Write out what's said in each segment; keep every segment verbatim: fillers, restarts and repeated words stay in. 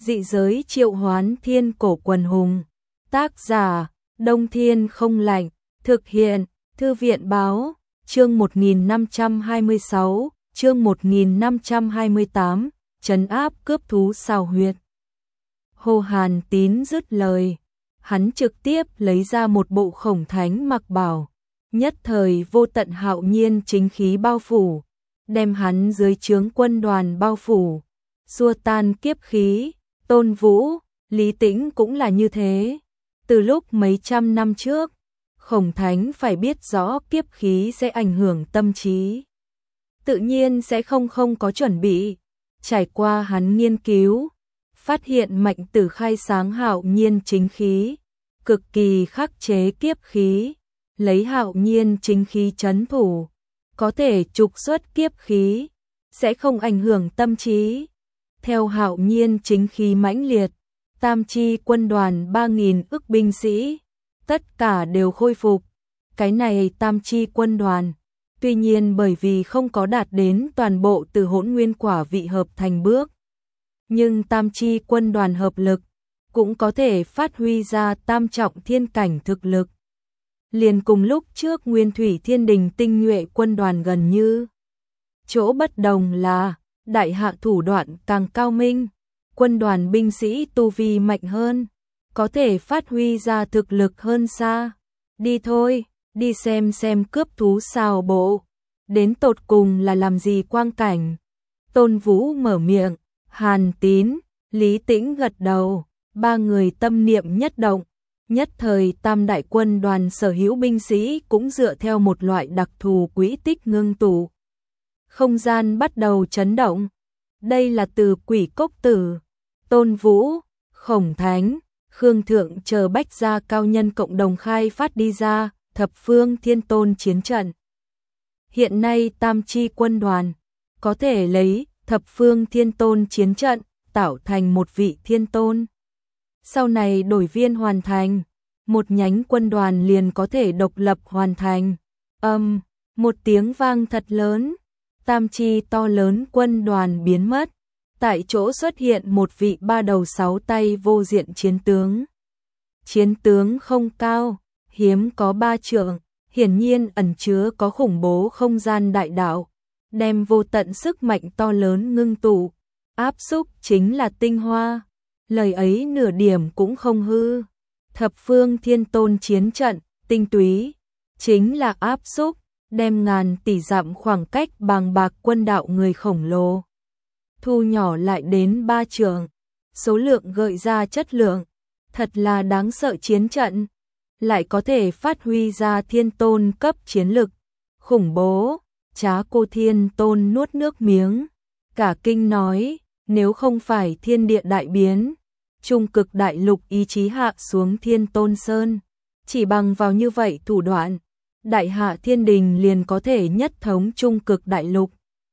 Dị giới triệu hoán thiên cổ quần hùng. Tác giả, Đông Thiên Không Lạnh. Thực hiện, Thư viện Báo. Chương một nghìn năm trăm hai mươi sáu, chương một nghìn năm trăm hai mươi tám, trấn áp cướp thú xào huyệt. Hồ Hàn Tín dứt lời, hắn trực tiếp lấy ra một bộ khổng thánh mặc bảo, nhất thời vô tận hạo nhiên chính khí bao phủ, đem hắn dưới trướng quân đoàn bao phủ, xua tan kiếp khí. Tôn Vũ, Lý Tĩnh cũng là như thế. Từ lúc mấy trăm năm trước, khổng thánh phải biết rõ kiếp khí sẽ ảnh hưởng tâm trí, tự nhiên sẽ không không có chuẩn bị. Trải qua hắn nghiên cứu, phát hiện mạnh tử khai sáng hạo nhiên chính khí, cực kỳ khắc chế kiếp khí, lấy hạo nhiên chính khí trấn thủ, có thể trục xuất kiếp khí, sẽ không ảnh hưởng tâm trí. Theo hạo nhiên chính khí mãnh liệt, tam chi quân đoàn ba nghìn ức binh sĩ, tất cả đều khôi phục. Cái này tam chi quân đoàn, tuy nhiên bởi vì không có đạt đến toàn bộ từ hỗn nguyên quả vị hợp thành bước, nhưng tam chi quân đoàn hợp lực cũng có thể phát huy ra tam trọng thiên cảnh thực lực. Liền cùng lúc trước Nguyên Thủy Thiên Đình tinh nhuệ quân đoàn gần như. Chỗ bất đồng là, đại hạ thủ đoạn càng cao minh, quân đoàn binh sĩ tu vi mạnh hơn, có thể phát huy ra thực lực hơn xa. Đi thôi, đi xem xem cướp thú xào bộ, đến tột cùng là làm gì quang cảnh. Tôn Vũ mở miệng, Hàn Tín, Lý Tĩnh gật đầu, ba người tâm niệm nhất động, nhất thời tam đại quân đoàn sở hữu binh sĩ cũng dựa theo một loại đặc thù quỹ tích ngưng tụ. Không gian bắt đầu chấn động. Đây là từ Quỷ Cốc Tử, Tôn Vũ, Khổng Thánh, Khương Thượng chờ bách gia cao nhân cộng đồng khai phát đi ra thập phương thiên tôn chiến trận. Hiện nay tam chi quân đoàn có thể lấy thập phương thiên tôn chiến trận tạo thành một vị thiên tôn. Sau này đổi viên hoàn thành, một nhánh quân đoàn liền có thể độc lập hoàn thành. Âm, um, một tiếng vang thật lớn, tam chi to lớn quân đoàn biến mất, tại chỗ xuất hiện một vị ba đầu sáu tay vô diện chiến tướng. Chiến tướng không cao, hiếm có ba trượng, hiển nhiên ẩn chứa có khủng bố không gian đại đạo, đem vô tận sức mạnh to lớn ngưng tụ, áp xúc chính là tinh hoa. Lời ấy nửa điểm cũng không hư. Thập phương thiên tôn chiến trận, tinh túy, chính là áp xúc, đem ngàn tỷ dặm khoảng cách bàng bạc quân đạo người khổng lồ thu nhỏ lại đến ba trượng, số lượng gợi ra chất lượng, thật là đáng sợ. Chiến trận lại có thể phát huy ra thiên tôn cấp chiến lực, khủng bố. Trá Cô Thiên Tôn nuốt nước miếng, cả kinh nói, nếu không phải thiên địa đại biến, trung cực đại lục ý chí hạ xuống Thiên Tôn Sơn, chỉ bằng vào như vậy thủ đoạn, đại hạ thiên đình liền có thể nhất thống trung cực đại lục.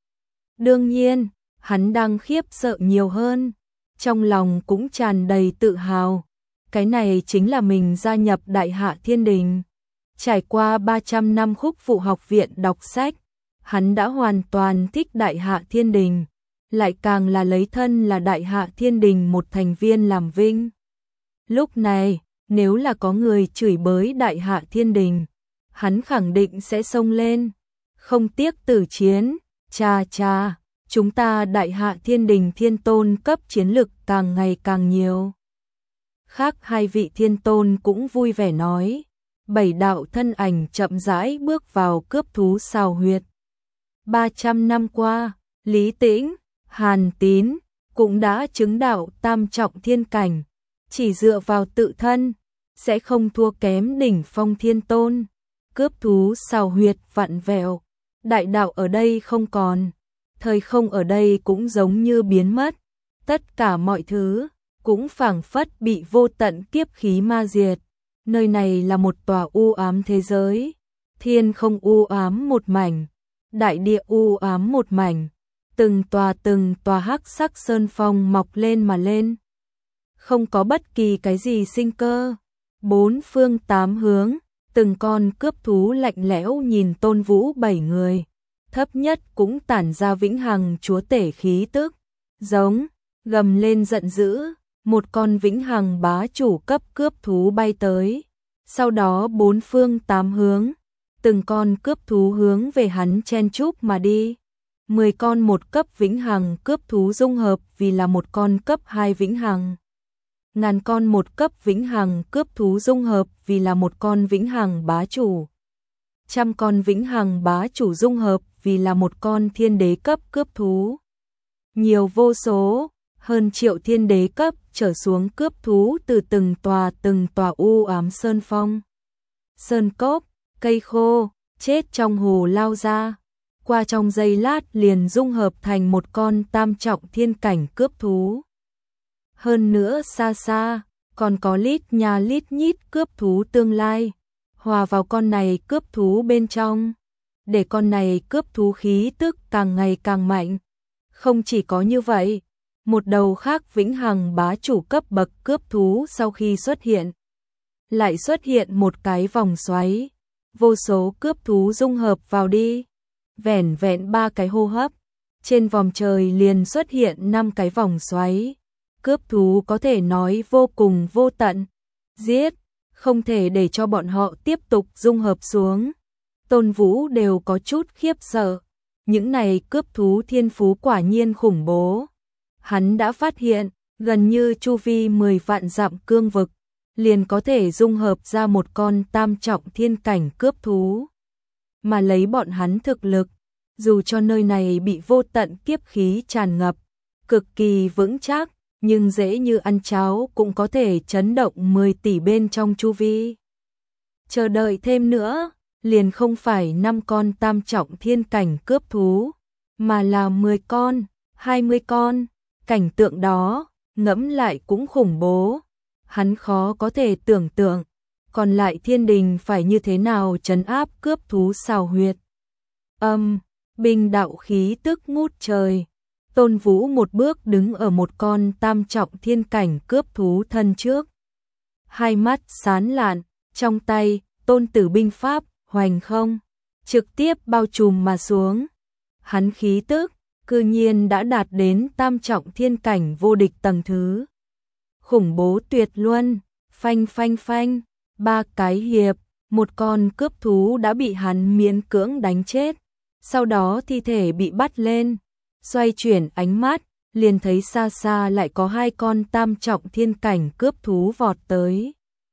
Đương nhiên, hắn đang khiếp sợ nhiều hơn, trong lòng cũng tràn đầy tự hào. Cái này chính là mình gia nhập đại hạ thiên đình. Trải qua ba trăm năm khúc phụ học viện đọc sách, hắn đã hoàn toàn thích đại hạ thiên đình, lại càng là lấy thân là đại hạ thiên đình một thành viên làm vinh. Lúc này, nếu là có người chửi bới đại hạ thiên đình, hắn khẳng định sẽ xông lên, không tiếc tử chiến. Cha cha, chúng ta đại hạ thiên đình thiên tôn cấp chiến lực càng ngày càng nhiều. Khác hai vị thiên tôn cũng vui vẻ nói. Bảy đạo thân ảnh chậm rãi bước vào cướp thú xào huyệt. ba trăm năm qua, Lý Tĩnh, Hàn Tín cũng đã chứng đạo tam trọng thiên cảnh, chỉ dựa vào tự thân sẽ không thua kém đỉnh phong thiên tôn. Cướp thú xào huyệt vặn vẹo, đại đạo ở đây không còn, thời không ở đây cũng giống như biến mất, tất cả mọi thứ cũng phảng phất bị vô tận kiếp khí ma diệt. Nơi này là một tòa u ám thế giới, thiên không u ám một mảnh, đại địa u ám một mảnh, từng tòa từng tòa hắc sắc sơn phong mọc lên mà lên, không có bất kỳ cái gì sinh cơ. Bốn phương tám hướng, từng con cướp thú lạnh lẽo nhìn Tôn Vũ bảy người, thấp nhất cũng tản ra vĩnh hằng chúa tể khí tức, giống, gầm lên giận dữ, một con vĩnh hằng bá chủ cấp cướp thú bay tới, sau đó bốn phương tám hướng, từng con cướp thú hướng về hắn chen chúc mà đi. mười con một cấp vĩnh hằng cướp thú dung hợp vì là một con cấp hai vĩnh hằng. Ngàn con một cấp vĩnh hằng cướp thú dung hợp vì là một con vĩnh hằng bá chủ. Trăm con vĩnh hằng bá chủ dung hợp vì là một con thiên đế cấp cướp thú. Nhiều vô số, hơn triệu thiên đế cấp trở xuống cướp thú từ từng tòa từng tòa u ám sơn phong. Sơn cốc, cây khô, chết trong hồ lao ra. Qua trong giây lát liền dung hợp thành một con tam trọng thiên cảnh cướp thú. Hơn nữa xa xa, còn có lít nhà lít nhít cướp thú tương lai, hòa vào con này cướp thú bên trong, để con này cướp thú khí tức càng ngày càng mạnh. Không chỉ có như vậy, một đầu khác vĩnh hằng bá chủ cấp bậc cướp thú sau khi xuất hiện, lại xuất hiện một cái vòng xoáy, vô số cướp thú dung hợp vào đi. Vẻn vẹn ba cái hô hấp, trên vòng trời liền xuất hiện năm cái vòng xoáy. Cướp thú có thể nói vô cùng vô tận, giết, không thể để cho bọn họ tiếp tục dung hợp xuống. Tôn Vũ đều có chút khiếp sợ, những này cướp thú thiên phú quả nhiên khủng bố. Hắn đã phát hiện, gần như chu vi mười vạn dặm cương vực, liền có thể dung hợp ra một con tam trọng thiên cảnh cướp thú. Mà lấy bọn hắn thực lực, dù cho nơi này bị vô tận kiếp khí tràn ngập, cực kỳ vững chắc, nhưng dễ như ăn cháo cũng có thể chấn động mười tỷ bên trong chu vi. Chờ đợi thêm nữa, liền không phải năm con tam trọng thiên cảnh cướp thú, mà là mười con, hai mươi con, cảnh tượng đó, ngẫm lại cũng khủng bố. Hắn khó có thể tưởng tượng, còn lại thiên đình phải như thế nào trấn áp cướp thú xào huyệt. Âm, binh đạo khí tức ngút trời. Tôn Vũ một bước đứng ở một con tam trọng thiên cảnh cướp thú thân trước. Hai mắt sáng lạn, trong tay, tôn tử binh pháp, hoành không, trực tiếp bao trùm mà xuống. Hắn khí tức, cư nhiên đã đạt đến tam trọng thiên cảnh vô địch tầng thứ. Khủng bố tuyệt luân, phanh phanh phanh, ba cái hiệp, một con cướp thú đã bị hắn miễn cưỡng đánh chết. Sau đó thi thể bị bắt lên, xoay chuyển ánh mắt, liền thấy xa xa lại có hai con tam trọng thiên cảnh cướp thú vọt tới.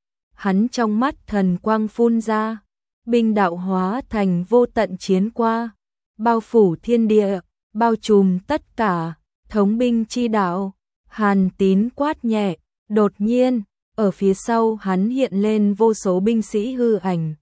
Hắn trong mắt thần quang phun ra, binh đạo hóa thành vô tận chiến qua, bao phủ thiên địa, bao trùm tất cả, thống binh chi đạo. Hàn Tín quát nhẹ, đột nhiên, ở phía sau hắn hiện lên vô số binh sĩ hư ảnh.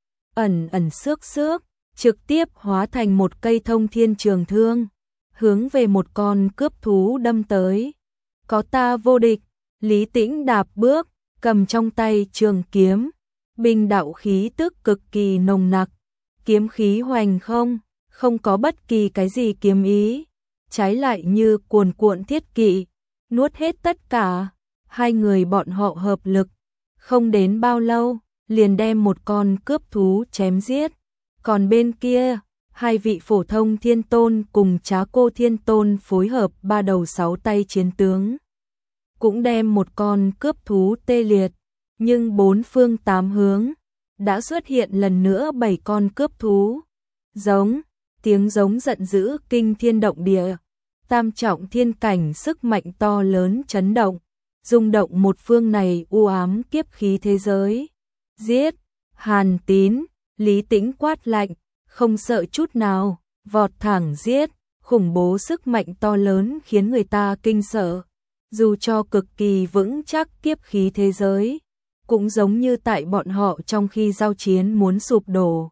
Ẩn ẩn xước xước, trực tiếp hóa thành một cây thông thiên trường thương, hướng về một con cướp thú đâm tới. Có ta vô địch, Lý Tĩnh đạp bước, cầm trong tay trường kiếm, binh đạo khí tức cực kỳ nồng nặc, kiếm khí hoành không, không có bất kỳ cái gì kiếm ý, trái lại như cuồn cuộn thiết kỵ, nuốt hết tất cả. Hai người bọn họ hợp lực, không đến bao lâu, liền đem một con cướp thú chém giết. Còn bên kia, hai vị phổ thông thiên tôn cùng Trá Cô thiên tôn phối hợp ba đầu sáu tay chiến tướng, cũng đem một con cướp thú tê liệt, nhưng bốn phương tám hướng đã xuất hiện lần nữa bảy con cướp thú. Giống, tiếng giống giận dữ kinh thiên động địa, tam trọng thiên cảnh sức mạnh to lớn chấn động, rung động một phương này u ám kiếp khí thế giới. Giết, Hàn Tín, Lý Tĩnh quát lạnh, không sợ chút nào, vọt thẳng giết, khủng bố sức mạnh to lớn khiến người ta kinh sợ. Dù cho cực kỳ vững chắc kiếp khí thế giới, cũng giống như tại bọn họ trong khi giao chiến muốn sụp đổ.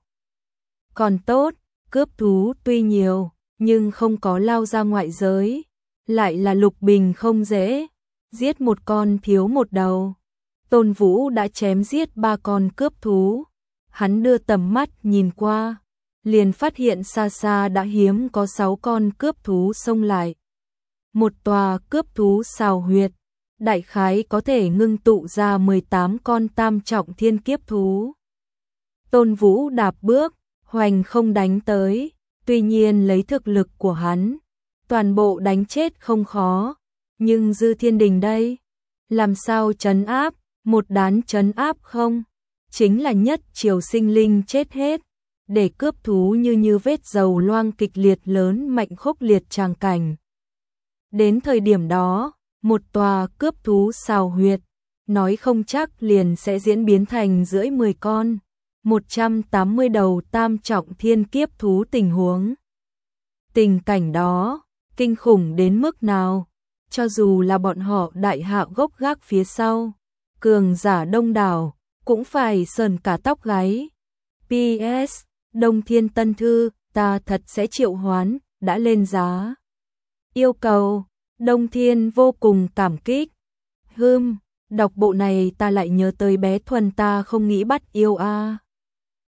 Còn tốt, cướp thú tuy nhiều, nhưng không có lao ra ngoại giới, lại là lục bình không dễ, giết một con thiếu một đầu. Tôn Vũ đã chém giết ba con cướp thú, hắn đưa tầm mắt nhìn qua, liền phát hiện xa xa đã hiếm có sáu con cướp thú xông lại. Một tòa cướp thú xào huyệt, đại khái có thể ngưng tụ ra mười tám con tam trọng thiên kiếp thú. Tôn Vũ đạp bước, hoành không đánh tới, tuy nhiên lấy thực lực của hắn, toàn bộ đánh chết không khó, Nhưng Dư Thiên Đình đây, làm sao trấn áp, một đán trấn áp không? Chính là nhất triều sinh linh chết hết, để cướp thú như như vết dầu loang kịch liệt lớn mạnh khốc liệt tràng cảnh. Đến thời điểm đó, một tòa cướp thú xào huyệt, nói không chắc liền sẽ diễn biến thành rưỡi mười con, một trăm tám mươi đầu tam trọng thiên kiếp thú tình huống. Tình cảnh đó, kinh khủng đến mức nào, cho dù là bọn họ đại hạ gốc gác phía sau, cường giả đông đảo, cũng phải sờn cả tóc gáy. pê ét, Đông Thiên Tân Thư, ta thật sẽ triệu hoán, đã lên giá. Yêu cầu, Đông Thiên vô cùng cảm kích. Hưm, đọc bộ này ta lại nhớ tới bé Thuần ta không nghĩ bắt yêu a. À.